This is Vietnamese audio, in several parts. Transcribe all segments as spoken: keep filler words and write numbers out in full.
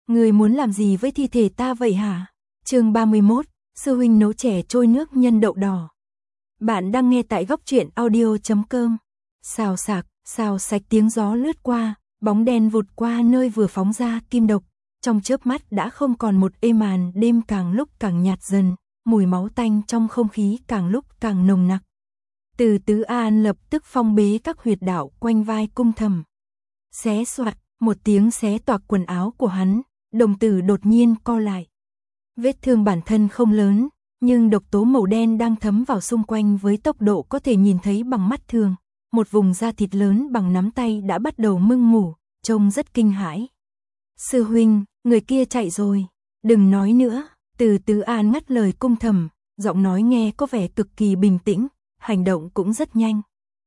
Người muốn làm gì với thi thể ta vậy hả? Chương ba mươi mốt, sư huynh nấu chè trôi nước nhân đậu đỏ. Bạn đang nghe tại góc truyện audio chấm com. Xào xạc, xào sạch tiếng gió lướt qua, bóng đen vụt qua nơi vừa phóng ra kim độc. Trong chớp mắt đã không còn một êm màn, đêm càng lúc càng nhạt dần, mùi máu tanh trong không khí càng lúc càng nồng nặc. Từ Tứ An lập tức phong bế các huyệt đạo quanh vai Cung Thầm. Xé xoạt, một tiếng xé toạc quần áo của hắn, đồng tử đột nhiên co lại. Vết thương bản thân không lớn, nhưng độc tố màu đen đang thấm vào xung quanh với tốc độ có thể nhìn thấy bằng mắt thường. Một vùng da thịt lớn bằng nắm tay đã bắt đầu mưng mủ, trông rất kinh hãi. Sư huynh, người kia chạy rồi, đừng nói nữa. Từ Tứ An ngắt lời Cung Thầm, giọng nói nghe có vẻ cực kỳ bình tĩnh, hành động cũng rất nhanh.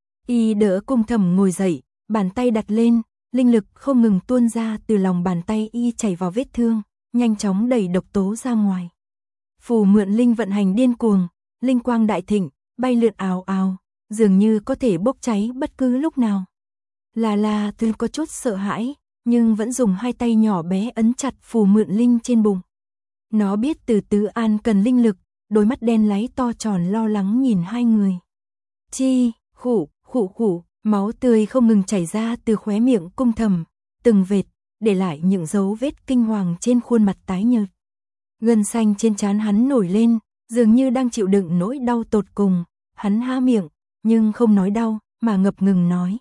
Y đỡ Cung Thầm ngồi dậy, bàn tay đặt lên, linh lực không ngừng tuôn ra từ lòng bàn tay y chảy vào vết thương, nhanh chóng đẩy độc tố ra ngoài. Phù mượn linh vận hành điên cuồng, linh quang đại thịnh, bay lượn ào ào, dường như có thể bốc cháy bất cứ lúc nào. Là là Thư có chút sợ hãi, nhưng vẫn dùng hai tay nhỏ bé ấn chặt phù mượn linh trên bụng. Nó biết Từ Tứ An cần linh lực, đôi mắt đen láy to tròn lo lắng nhìn hai người. Chi, khụ, khụ khụ, máu tươi không ngừng chảy ra từ khóe miệng Cung Thầm, từng vệt, để lại những dấu vết kinh hoàng trên khuôn mặt tái nhợt. Gân xanh trên trán hắn nổi lên, dường như đang chịu đựng nỗi đau tột cùng. Hắn há miệng, nhưng không nói đau, mà ngập ngừng nói.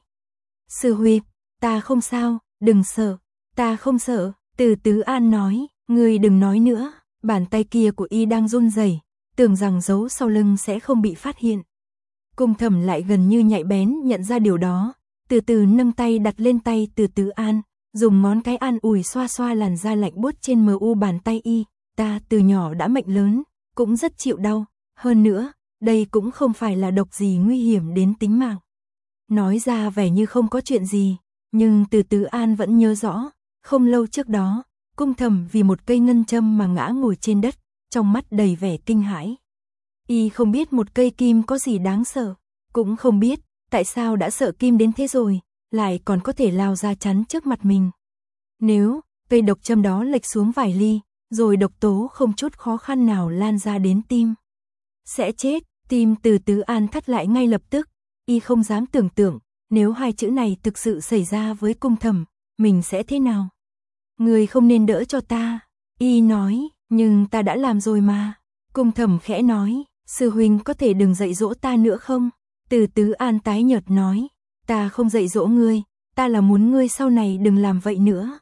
Sư huynh, ta không sao, đừng sợ, ta không sợ. Từ Tứ An nói, ngươi đừng nói nữa. Bàn tay kia của y đang run rẩy, tưởng rằng giấu sau lưng sẽ không bị phát hiện. Cung Thầm lại gần như nhạy bén nhận ra điều đó, từ từ nâng tay đặt lên tay Từ Tứ An, dùng ngón cái an ủi xoa xoa làn da lạnh buốt trên mờ u bàn tay y. Ta từ nhỏ đã mệnh lớn, cũng rất chịu đau, hơn nữa, đây cũng không phải là độc gì nguy hiểm đến tính mạng. Nói ra vẻ như không có chuyện gì, nhưng Từ Tứ An vẫn nhớ rõ, không lâu trước đó, Cung Thầm vì một cây ngân châm mà ngã ngồi trên đất, trong mắt đầy vẻ kinh hãi. Y không biết một cây kim có gì đáng sợ, cũng không biết tại sao đã sợ kim đến thế rồi, lại còn có thể lao ra chắn trước mặt mình. Nếu cây độc châm đó lệch xuống vài ly, rồi độc tố không chút khó khăn nào lan ra đến tim, sẽ chết. Tim Từ Tứ An thắt lại ngay lập tức, y không dám tưởng tượng, nếu hai chữ này thực sự xảy ra với Cung Thầm, mình sẽ thế nào. Người không nên đỡ cho ta, y nói, nhưng ta đã làm rồi mà. Cung Thầm khẽ nói, sư huynh có thể đừng dạy dỗ ta nữa không? Từ Tứ An tái nhợt nói, ta không dạy dỗ ngươi, ta là muốn ngươi sau này đừng làm vậy nữa.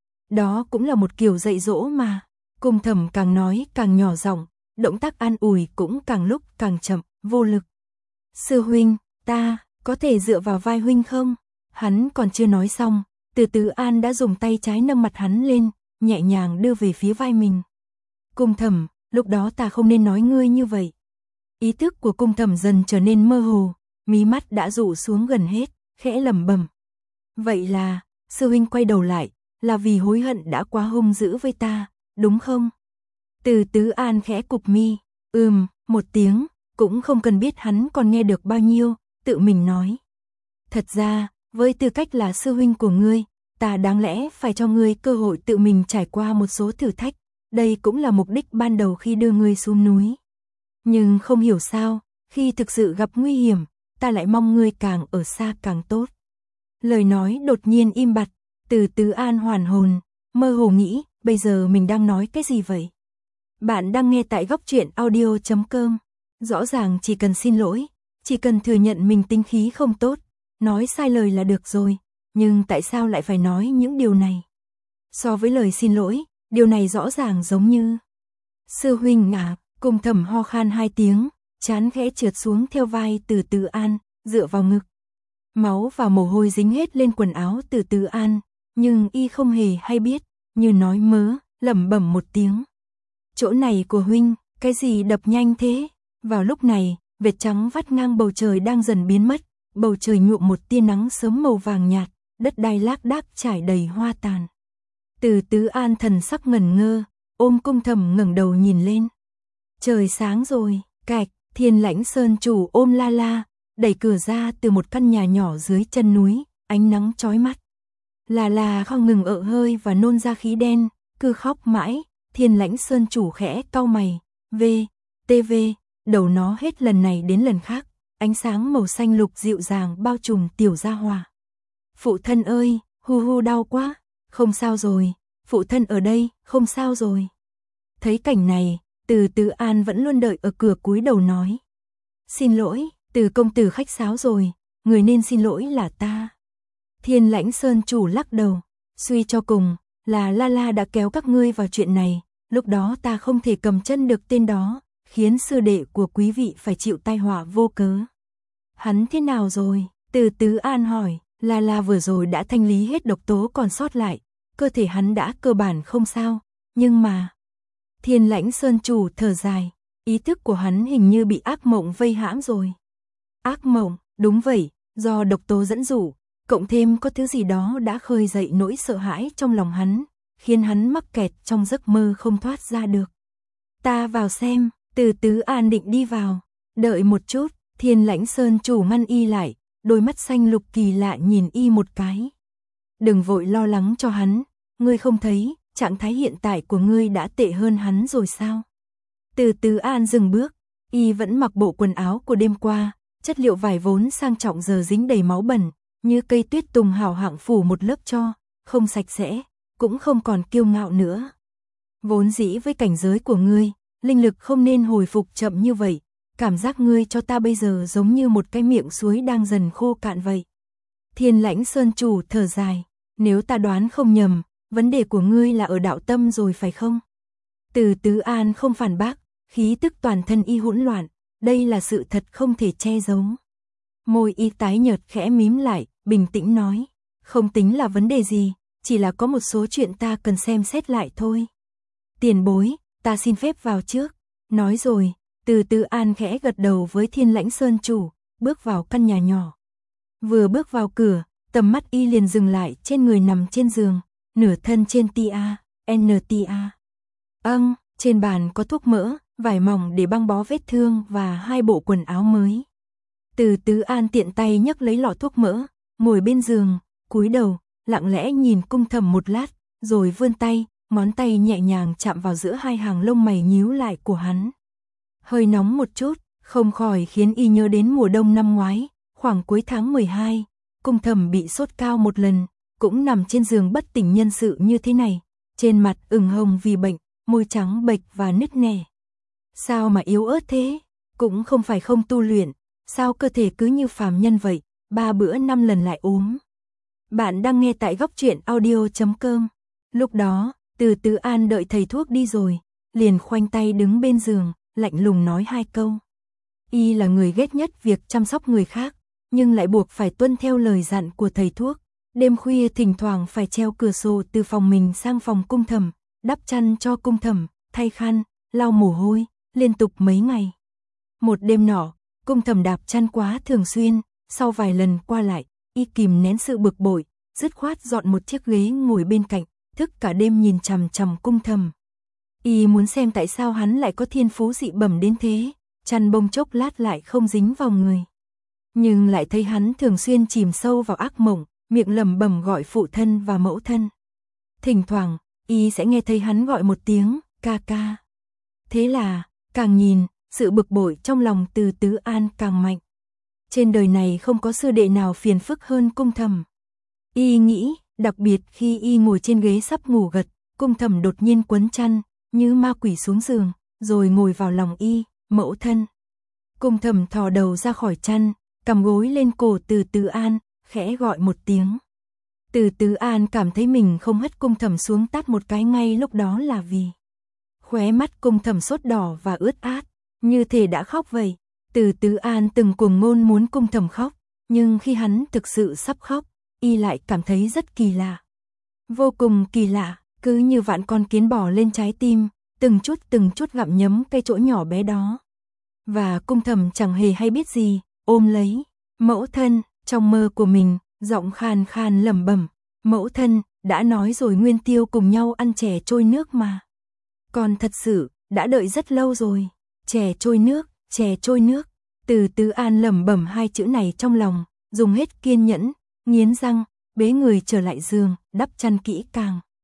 Đó cũng là một kiểu dạy dỗ mà. Cung Thầm càng nói càng nhỏ giọng, động tác an ủi cũng càng lúc càng chậm, vô lực. Sư huynh, ta có thể dựa vào vai huynh không? Hắn còn chưa nói xong, Từ Tứ An đã dùng tay trái nâng mặt hắn lên, nhẹ nhàng đưa về phía vai mình. Cung Thầm, lúc đó ta không nên nói ngươi như vậy. Ý thức của Cung Thầm dần trở nên mơ hồ, mí mắt đã rụ xuống gần hết, khẽ lẩm bẩm. Vậy là, sư huynh quay đầu lại, là vì hối hận đã quá hung dữ với ta, đúng không? Từ Tứ An khẽ cụp mi, ừm, một tiếng, cũng không cần biết hắn còn nghe được bao nhiêu, tự mình nói. Thật ra, với tư cách là sư huynh của ngươi, ta đáng lẽ phải cho ngươi cơ hội tự mình trải qua một số thử thách, đây cũng là mục đích ban đầu khi đưa ngươi xuống núi. Nhưng không hiểu sao, khi thực sự gặp nguy hiểm, ta lại mong ngươi càng ở xa càng tốt. Lời nói đột nhiên im bặt, Từ Tứ An hoàn hồn, mơ hồ nghĩ, bây giờ mình đang nói cái gì vậy? Bạn đang nghe tại góc truyện audio chấm com. Rõ ràng chỉ cần xin lỗi, chỉ cần thừa nhận mình tính khí không tốt, nói sai lời là được rồi, nhưng tại sao lại phải nói những điều này? So với lời xin lỗi, điều này rõ ràng giống như... Sư huynh à, Cung Thầm ho khan hai tiếng, trán khẽ trượt xuống theo vai Từ Tứ An, dựa vào ngực. Máu và mồ hôi dính hết lên quần áo Từ Tứ An, nhưng y không hề hay biết, như nói mớ, lẩm bẩm một tiếng. Chỗ này của huynh, cái gì đập nhanh thế? Vào lúc này, vệt trắng vắt ngang bầu trời đang dần biến mất, bầu trời nhuộm một tia nắng sớm màu vàng nhạt, đất đai lác đác trải đầy hoa tàn. Từ Tứ An thần sắc ngẩn ngơ, ôm Cung Thầm ngẩng đầu nhìn lên. Trời sáng rồi, cạch, Thiên Lãnh Sơn chủ ôm La La, đẩy cửa ra từ một căn nhà nhỏ dưới chân núi, ánh nắng chói mắt. La La không ngừng ợ hơi và nôn ra khí đen, cứ khóc mãi. Thiên Lãnh Sơn chủ khẽ cau mày, v, tv, đầu nó hết lần này đến lần khác, ánh sáng màu xanh lục dịu dàng bao trùm tiểu gia hỏa. Phụ thân ơi, hu hu đau quá, không sao rồi, phụ thân ở đây, không sao rồi. Thấy cảnh này, Từ Tứ An vẫn luôn đợi ở cửa cúi đầu nói. Xin lỗi, Từ công tử khách sáo rồi, người nên xin lỗi là ta. Thiên Lãnh Sơn chủ lắc đầu, suy cho cùng, là La La đã kéo các ngươi vào chuyện này, lúc đó ta không thể cầm chân được tên đó, khiến sư đệ của quý vị phải chịu tai họa vô cớ. Hắn thế nào rồi? Từ Tứ An hỏi. La La vừa rồi đã thanh lý hết độc tố còn sót lại, cơ thể hắn đã cơ bản không sao, nhưng mà... Thiên Lãnh Sơn chủ thở dài, ý thức của hắn hình như bị ác mộng vây hãm rồi. Ác mộng, đúng vậy, do độc tố dẫn dụ, cộng thêm có thứ gì đó đã khơi dậy nỗi sợ hãi trong lòng hắn, khiến hắn mắc kẹt trong giấc mơ không thoát ra được. Ta vào xem, Từ Tứ An định đi vào, đợi một chút, Thiên Lãnh Sơn chủ ngăn y lại. Đôi mắt xanh lục kỳ lạ nhìn y một cái. Đừng vội lo lắng cho hắn, ngươi không thấy, trạng thái hiện tại của ngươi đã tệ hơn hắn rồi sao? Từ Tứ An dừng bước, y vẫn mặc bộ quần áo của đêm qua, chất liệu vải vốn sang trọng giờ dính đầy máu bẩn, như cây tuyết tùng hảo hạng phủ một lớp cho, không sạch sẽ, cũng không còn kiêu ngạo nữa. Vốn dĩ với cảnh giới của ngươi, linh lực không nên hồi phục chậm như vậy. Cảm giác ngươi cho ta bây giờ giống như một cái miệng suối đang dần khô cạn vậy. Thiên Lãnh Sơn chủ thở dài, nếu ta đoán không nhầm, vấn đề của ngươi là ở đạo tâm rồi phải không? Từ Tứ An không phản bác, khí tức toàn thân y hỗn loạn, đây là sự thật không thể che giấu. Môi y tái nhợt khẽ mím lại, bình tĩnh nói, không tính là vấn đề gì, chỉ là có một số chuyện ta cần xem xét lại thôi. Tiền bối, ta xin phép vào trước, nói rồi. Từ Tứ An khẽ gật đầu với Thiên Lãnh Sơn chủ, bước vào căn nhà nhỏ. Vừa bước vào cửa, tầm mắt y liền dừng lại trên người nằm trên giường, nửa thân trên tia, en tê a. Âng, trên bàn có thuốc mỡ, vải mỏng để băng bó vết thương và hai bộ quần áo mới. Từ Tứ An tiện tay nhấc lấy lọ thuốc mỡ, ngồi bên giường, cúi đầu, lặng lẽ nhìn Cung Thầm một lát, rồi vươn tay, ngón tay nhẹ nhàng chạm vào giữa hai hàng lông mày nhíu lại của hắn. Hơi nóng một chút, không khỏi khiến y nhớ đến mùa đông năm ngoái, khoảng cuối tháng mười hai, Cung Thầm bị sốt cao một lần, cũng nằm trên giường bất tỉnh nhân sự như thế này, trên mặt ửng hồng vì bệnh, môi trắng bệch và nứt nẻ. Sao mà yếu ớt thế? Cũng không phải không tu luyện, sao cơ thể cứ như phàm nhân vậy, ba bữa năm lần lại ốm. Bạn đang nghe tại góc truyện audio chấm com. Lúc đó, Từ Tứ An đợi thầy thuốc đi rồi, liền khoanh tay đứng bên giường, lạnh lùng nói hai câu. Y là người ghét nhất việc chăm sóc người khác, nhưng lại buộc phải tuân theo lời dặn của thầy thuốc. Đêm khuya thỉnh thoảng phải treo cửa sổ từ phòng mình sang phòng Cung Thầm, đắp chăn cho Cung Thầm, thay khăn, lau mồ hôi, liên tục mấy ngày. Một đêm nọ, Cung Thầm đạp chăn quá thường xuyên, sau vài lần qua lại, y kìm nén sự bực bội, dứt khoát dọn một chiếc ghế ngồi bên cạnh, thức cả đêm nhìn chằm chằm Cung Thầm. Y muốn xem tại sao hắn lại có thiên phú dị bẩm đến thế, chăn bông chốc lát lại không dính vào người. Nhưng lại thấy hắn thường xuyên chìm sâu vào ác mộng, miệng lẩm bẩm gọi phụ thân và mẫu thân. Thỉnh thoảng, y sẽ nghe thấy hắn gọi một tiếng, ca ca. Thế là, càng nhìn, sự bực bội trong lòng Từ Tứ An càng mạnh. Trên đời này không có sư đệ nào phiền phức hơn Cung Thầm. Y nghĩ, đặc biệt khi y ngồi trên ghế sắp ngủ gật, Cung Thầm đột nhiên quấn chăn, như ma quỷ xuống giường, rồi ngồi vào lòng y, mẫu thân. Cung Thầm thò đầu ra khỏi chăn, cầm gối lên cổ Từ Tứ An, khẽ gọi một tiếng. Từ Tứ An cảm thấy mình không hất Cung Thầm xuống tát một cái ngay lúc đó là vì khóe mắt Cung Thầm sốt đỏ và ướt át, như thể đã khóc vậy. Từ Tứ An từng cuồng ngôn muốn Cung Thầm khóc, nhưng khi hắn thực sự sắp khóc, y lại cảm thấy rất kỳ lạ. Vô cùng kỳ lạ, cứ như vạn con kiến bò lên trái tim, từng chút từng chút gặm nhấm cái chỗ nhỏ bé đó. Và Cung Thầm chẳng hề hay biết gì, ôm lấy mẫu thân, trong mơ của mình, giọng khan khan lẩm bẩm, mẫu thân, đã nói rồi Nguyên Tiêu cùng nhau ăn chè trôi nước mà. Còn thật sự, đã đợi rất lâu rồi, chè trôi nước, chè trôi nước. Từ Tứ An lẩm bẩm hai chữ này trong lòng, dùng hết kiên nhẫn, nghiến răng, bế người trở lại giường, đắp chăn kỹ càng.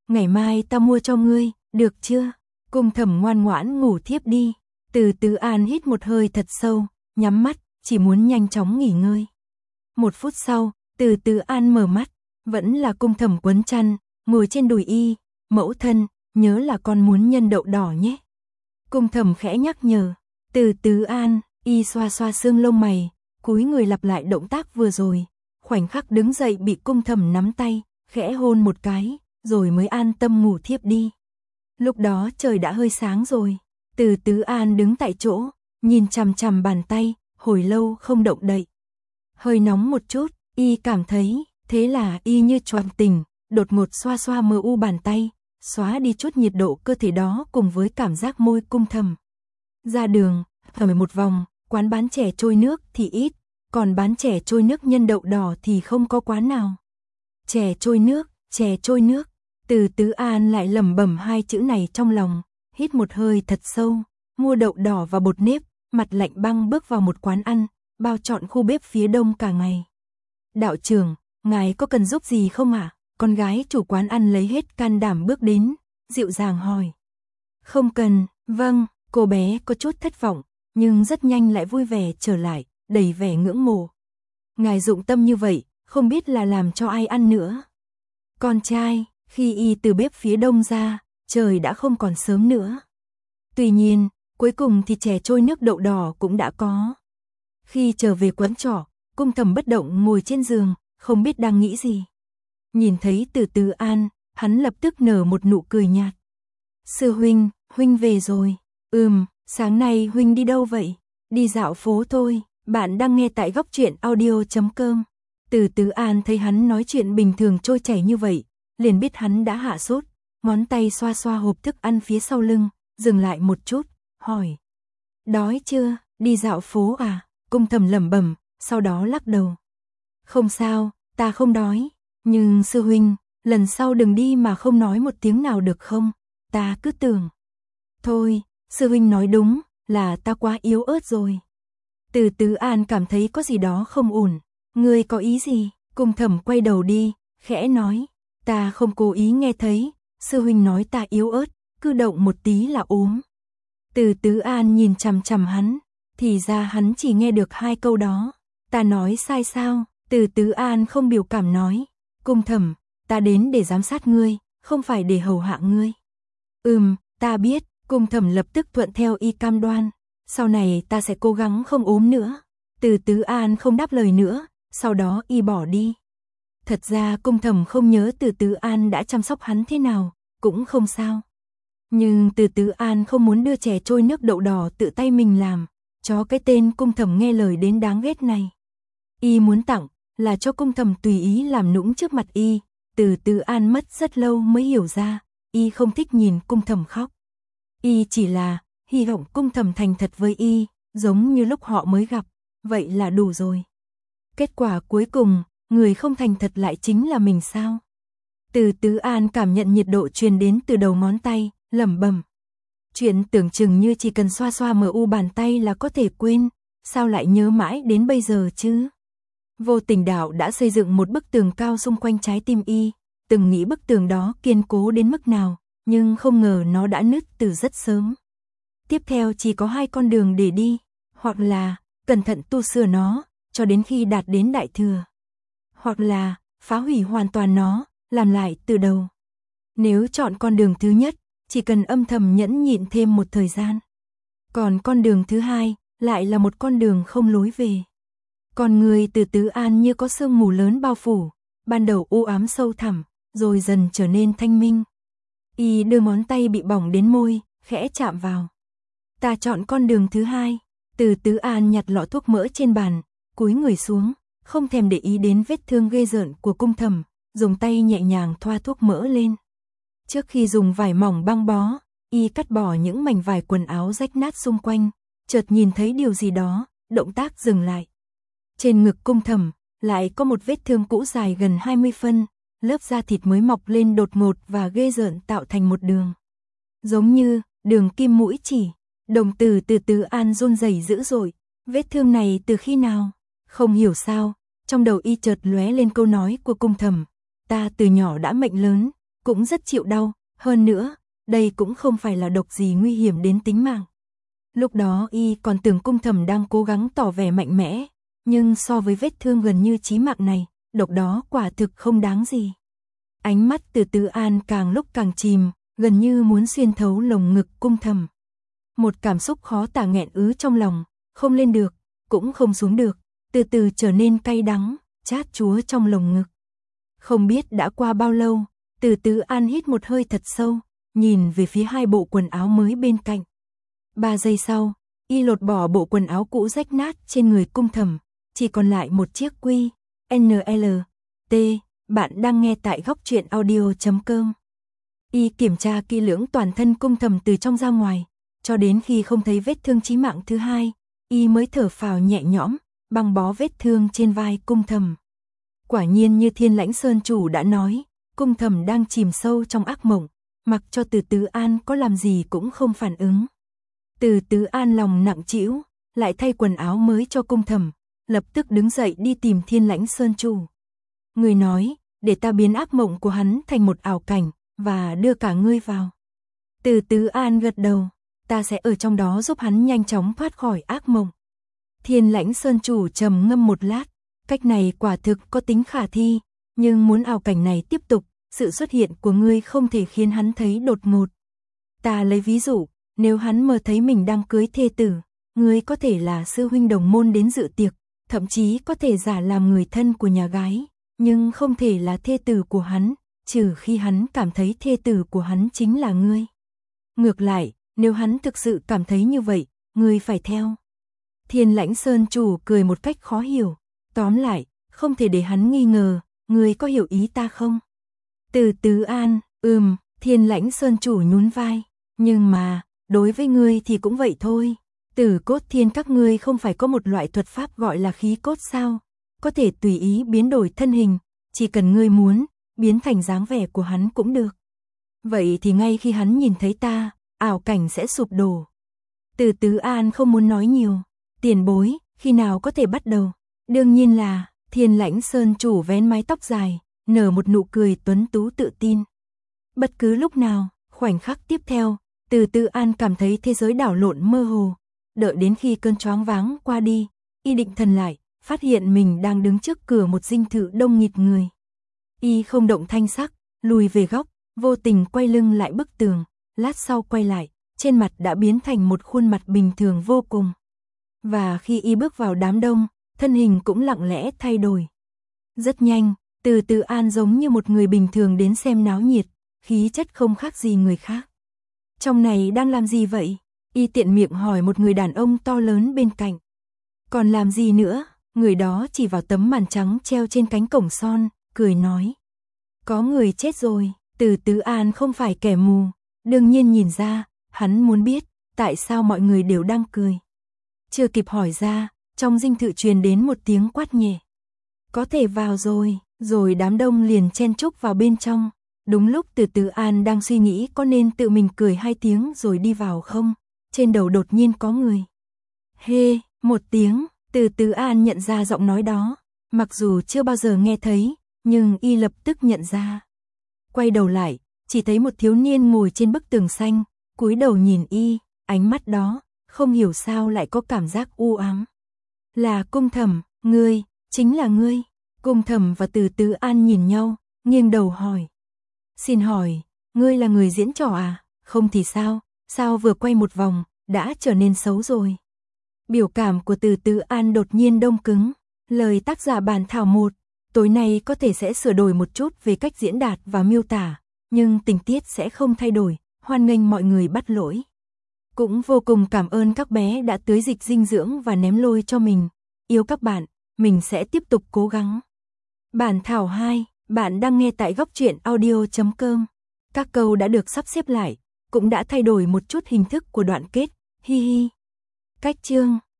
ngày mai ta mua cho ngươi, được chưa? Cung Thẩm ngoan ngoãn ngủ thiếp đi. Từ Tứ An hít một hơi thật sâu, nhắm mắt, chỉ muốn nhanh chóng nghỉ ngơi. Một phút sau, Từ Tứ An mở mắt, vẫn là Cung Thẩm quấn chăn, ngồi trên đùi y, mẫu thân, nhớ là con muốn nhân đậu đỏ nhé. Cung Thẩm khẽ nhắc nhở, Từ Tứ An, y xoa xoa xương lông mày, cúi người lặp lại động tác vừa rồi, khoảnh khắc đứng dậy bị Cung Thẩm nắm tay, khẽ hôn một cái, rồi mới an tâm ngủ thiếp đi. Lúc đó trời đã hơi sáng rồi, Từ Tứ An đứng tại chỗ, nhìn chằm chằm bàn tay, hồi lâu không động đậy. Hơi nóng một chút, y cảm thấy, thế là y như choàng tỉnh, đột ngột xoa xoa mờ u bàn tay, xóa đi chút nhiệt độ cơ thể đó cùng với cảm giác môi Cung Thẩm. Ra đường, ở một vòng, quán bán chè trôi nước thì ít, còn bán chè trôi nước nhân đậu đỏ thì không có quán nào. Chè trôi nước, chè trôi nước, Từ Tứ An lại lẩm bẩm hai chữ này trong lòng, hít một hơi thật sâu, mua đậu đỏ và bột nếp, mặt lạnh băng bước vào một quán ăn, bao trọn khu bếp phía đông cả ngày. Đạo trưởng, ngài có cần giúp gì không ạ? À? Con gái chủ quán ăn lấy hết can đảm bước đến, dịu dàng hỏi. Không cần, vâng, cô bé có chút thất vọng, nhưng rất nhanh lại vui vẻ trở lại, đầy vẻ ngưỡng mộ. Ngài dụng tâm như vậy, không biết là làm cho ai ăn nữa. Con trai, khi y từ bếp phía đông ra, trời đã không còn sớm nữa. Tuy nhiên, cuối cùng thì chè trôi nước đậu đỏ cũng đã có. Khi trở về quán trọ, Cung Thẩm bất động ngồi trên giường, không biết đang nghĩ gì. Nhìn thấy Từ Tứ An, hắn lập tức nở một nụ cười nhạt. Sư huynh, huynh về rồi. Ừm, sáng nay huynh đi đâu vậy? Đi dạo phố thôi. Bạn đang nghe tại góc truyện audio chấm com. Từ Tứ An thấy hắn nói chuyện bình thường trôi chảy như vậy, liền biết hắn đã hạ sốt, ngón tay xoa xoa hộp thức ăn phía sau lưng, dừng lại một chút, hỏi. Đói chưa, đi dạo phố à? Cung Thẩm lẩm bẩm, sau đó lắc đầu. Không sao, ta không đói, nhưng sư huynh, lần sau đừng đi mà không nói một tiếng nào được không? Ta cứ tưởng. Thôi, sư huynh nói đúng, là ta quá yếu ớt rồi. Từ Tứ An cảm thấy có gì đó không ổn. Ngươi có ý gì? Cung Thẩm quay đầu đi, khẽ nói. Ta không cố ý nghe thấy, sư huynh nói ta yếu ớt, cứ động một tí là ốm. Từ Tứ An nhìn chằm chằm hắn, thì ra hắn chỉ nghe được hai câu đó. Ta nói sai sao? Từ Tứ An không biểu cảm nói. Cung Thẩm, ta đến để giám sát ngươi, không phải để hầu hạ ngươi. Ừm, ta biết. Cung Thẩm lập tức thuận theo y cam đoan. Sau này ta sẽ cố gắng không ốm nữa. Từ Tứ An không đáp lời nữa, sau đó y bỏ đi. Thật ra Cung Thẩm không nhớ Từ Tứ An đã chăm sóc hắn thế nào, cũng không sao. Nhưng Từ Tứ An không muốn đưa chè trôi nước đậu đỏ tự tay mình làm, cho cái tên Cung Thẩm nghe lời đến đáng ghét này. Y muốn tặng, là cho Cung Thẩm tùy ý làm nũng trước mặt y. Từ Tứ An mất rất lâu mới hiểu ra, y không thích nhìn Cung Thẩm khóc. Y chỉ là hy vọng Cung Thẩm thành thật với y, giống như lúc họ mới gặp, vậy là đủ rồi. Kết quả cuối cùng, người không thành thật lại chính là mình sao? Từ Tứ An cảm nhận nhiệt độ truyền đến từ đầu ngón tay, lẩm bẩm. Chuyện tưởng chừng như chỉ cần xoa xoa mờ u bàn tay là có thể quên, sao lại nhớ mãi đến bây giờ chứ? Vô tình đạo đã xây dựng một bức tường cao xung quanh trái tim y, từng nghĩ bức tường đó kiên cố đến mức nào, nhưng không ngờ nó đã nứt từ rất sớm. Tiếp theo chỉ có hai con đường để đi, hoặc là cẩn thận tu sửa nó, cho đến khi đạt đến đại thừa. Hoặc là phá hủy hoàn toàn nó, làm lại từ đầu. Nếu chọn con đường thứ nhất, chỉ cần âm thầm nhẫn nhịn thêm một thời gian. Còn con đường thứ hai, lại là một con đường không lối về. Con người Từ Tứ An như có sương mù lớn bao phủ, ban đầu u ám sâu thẳm, rồi dần trở nên thanh minh. Y đưa ngón tay bị bỏng đến môi, khẽ chạm vào. Ta chọn con đường thứ hai. Từ Tứ An nhặt lọ thuốc mỡ trên bàn, cúi người xuống, không thèm để ý đến vết thương ghê rợn của Cung Thẩm, dùng tay nhẹ nhàng thoa thuốc mỡ lên. Trước khi dùng vải mỏng băng bó, y cắt bỏ những mảnh vải quần áo rách nát xung quanh, chợt nhìn thấy điều gì đó, động tác dừng lại. Trên ngực Cung Thẩm, lại có một vết thương cũ dài gần hai mươi phân, lớp da thịt mới mọc lên đột ngột và ghê rợn tạo thành một đường. Giống như đường kim mũi chỉ. Đồng tử Từ Tứ An run rẩy dữ dội, vết thương này từ khi nào? Không hiểu sao, trong đầu y chợt lóe lên câu nói của Cung Thẩm, ta từ nhỏ đã mệnh lớn, cũng rất chịu đau, hơn nữa, đây cũng không phải là độc gì nguy hiểm đến tính mạng. Lúc đó y còn tưởng Cung Thầm đang cố gắng tỏ vẻ mạnh mẽ, nhưng so với vết thương gần như chí mạng này, độc đó quả thực không đáng gì. Ánh mắt Từ Tứ An càng lúc càng chìm, gần như muốn xuyên thấu lồng ngực Cung Thầm. Một cảm xúc khó tả nghẹn ứ trong lòng, không lên được, cũng không xuống được, từ từ trở nên cay đắng, chát chúa trong lồng ngực. Không biết đã qua bao lâu, Từ Tứ An hít một hơi thật sâu, nhìn về phía hai bộ quần áo mới bên cạnh. Ba giây sau, y lột bỏ bộ quần áo cũ rách nát trên người Cung Thầm, chỉ còn lại một chiếc quy, en lờ tê, bạn đang nghe tại góc truyện audio chấm com. Y kiểm tra kỹ lưỡng toàn thân Cung Thầm từ trong ra ngoài, cho đến khi không thấy vết thương chí mạng thứ hai, y mới thở phào nhẹ nhõm, băng bó vết thương trên vai Cung Thầm. Quả nhiên như Thiên Lãnh Sơn chủ đã nói, Cung Thầm đang chìm sâu trong ác mộng, mặc cho Từ Tứ An có làm gì cũng không phản ứng. Từ Tứ An lòng nặng trĩu, lại thay quần áo mới cho Cung Thầm, lập tức đứng dậy đi tìm Thiên Lãnh Sơn chủ. Người nói, để ta biến ác mộng của hắn thành một ảo cảnh, và đưa cả ngươi vào. Từ Tứ An gật đầu, ta sẽ ở trong đó giúp hắn nhanh chóng thoát khỏi ác mộng. Thiên Lãnh Sơn chủ trầm ngâm một lát, cách này quả thực có tính khả thi, nhưng muốn ảo cảnh này tiếp tục, sự xuất hiện của ngươi không thể khiến hắn thấy đột ngột. Ta lấy ví dụ, nếu hắn mơ thấy mình đang cưới thê tử, ngươi có thể là sư huynh đồng môn đến dự tiệc, thậm chí có thể giả làm người thân của nhà gái, nhưng không thể là thê tử của hắn, trừ khi hắn cảm thấy thê tử của hắn chính là ngươi. Ngược lại, nếu hắn thực sự cảm thấy như vậy, ngươi phải theo. Thiên Lãnh Sơn chủ cười một cách khó hiểu, tóm lại, không thể để hắn nghi ngờ, ngươi có hiểu ý ta không? Từ Tứ An, ừm, Thiên Lãnh Sơn chủ nhún vai, nhưng mà, đối với ngươi thì cũng vậy thôi. Tử Cốt Thiên các ngươi không phải có một loại thuật pháp gọi là khí cốt sao? Có thể tùy ý biến đổi thân hình, chỉ cần ngươi muốn, biến thành dáng vẻ của hắn cũng được. Vậy thì ngay khi hắn nhìn thấy ta, ảo cảnh sẽ sụp đổ. Từ Tứ An không muốn nói nhiều, tiền bối, khi nào có thể bắt đầu? Đương nhiên là, Thiên Lãnh Sơn chủ vén mái tóc dài, nở một nụ cười tuấn tú tự tin. Bất cứ lúc nào, khoảnh khắc tiếp theo, Từ Tứ An cảm thấy thế giới đảo lộn mơ hồ. Đợi đến khi cơn choáng váng qua đi, y định thần lại, phát hiện mình đang đứng trước cửa một dinh thự đông nghịt người. Y không động thanh sắc, lùi về góc, vô tình quay lưng lại bức tường, lát sau quay lại, trên mặt đã biến thành một khuôn mặt bình thường vô cùng. Và khi y bước vào đám đông, thân hình cũng lặng lẽ thay đổi. Rất nhanh, Từ Tứ An giống như một người bình thường đến xem náo nhiệt, khí chất không khác gì người khác. Trong này đang làm gì vậy? Y tiện miệng hỏi một người đàn ông to lớn bên cạnh. Còn làm gì nữa? Người đó chỉ vào tấm màn trắng treo trên cánh cổng son, cười nói. Có người chết rồi. Từ Tứ An không phải kẻ mù, đương nhiên nhìn ra, hắn muốn biết, tại sao mọi người đều đang cười. Chưa kịp hỏi ra, trong dinh thự truyền đến một tiếng quát nhẹ. Có thể vào rồi, rồi đám đông liền chen chúc vào bên trong. Đúng lúc Từ Tứ An đang suy nghĩ có nên tự mình cười hai tiếng rồi đi vào không, trên đầu đột nhiên có người. Hê, một tiếng, Từ Tứ An nhận ra giọng nói đó, mặc dù chưa bao giờ nghe thấy, nhưng y lập tức nhận ra. Quay đầu lại, chỉ thấy một thiếu niên ngồi trên bức tường xanh, cúi đầu nhìn y, ánh mắt đó, không hiểu sao lại có cảm giác u ám. Là Cung Thầm, ngươi, chính là ngươi. Cung Thầm và Từ Tứ An nhìn nhau, nghiêng đầu hỏi. Xin hỏi, ngươi là người diễn trò à? Không thì sao, sao vừa quay một vòng, đã trở nên xấu rồi. Biểu cảm của Từ Tứ An đột nhiên đông cứng, lời tác giả bản thảo một, tối nay có thể sẽ sửa đổi một chút về cách diễn đạt và miêu tả, nhưng tình tiết sẽ không thay đổi, hoan nghênh mọi người bắt lỗi. Cũng vô cùng cảm ơn các bé đã tưới dịch dinh dưỡng và ném lôi cho mình, yêu các bạn, mình sẽ tiếp tục cố gắng. Bản thảo hai, bạn đang nghe tại góc truyện audio chấm com. Các câu đã được sắp xếp lại, cũng đã thay đổi một chút hình thức của đoạn kết, hi hi. Cách chương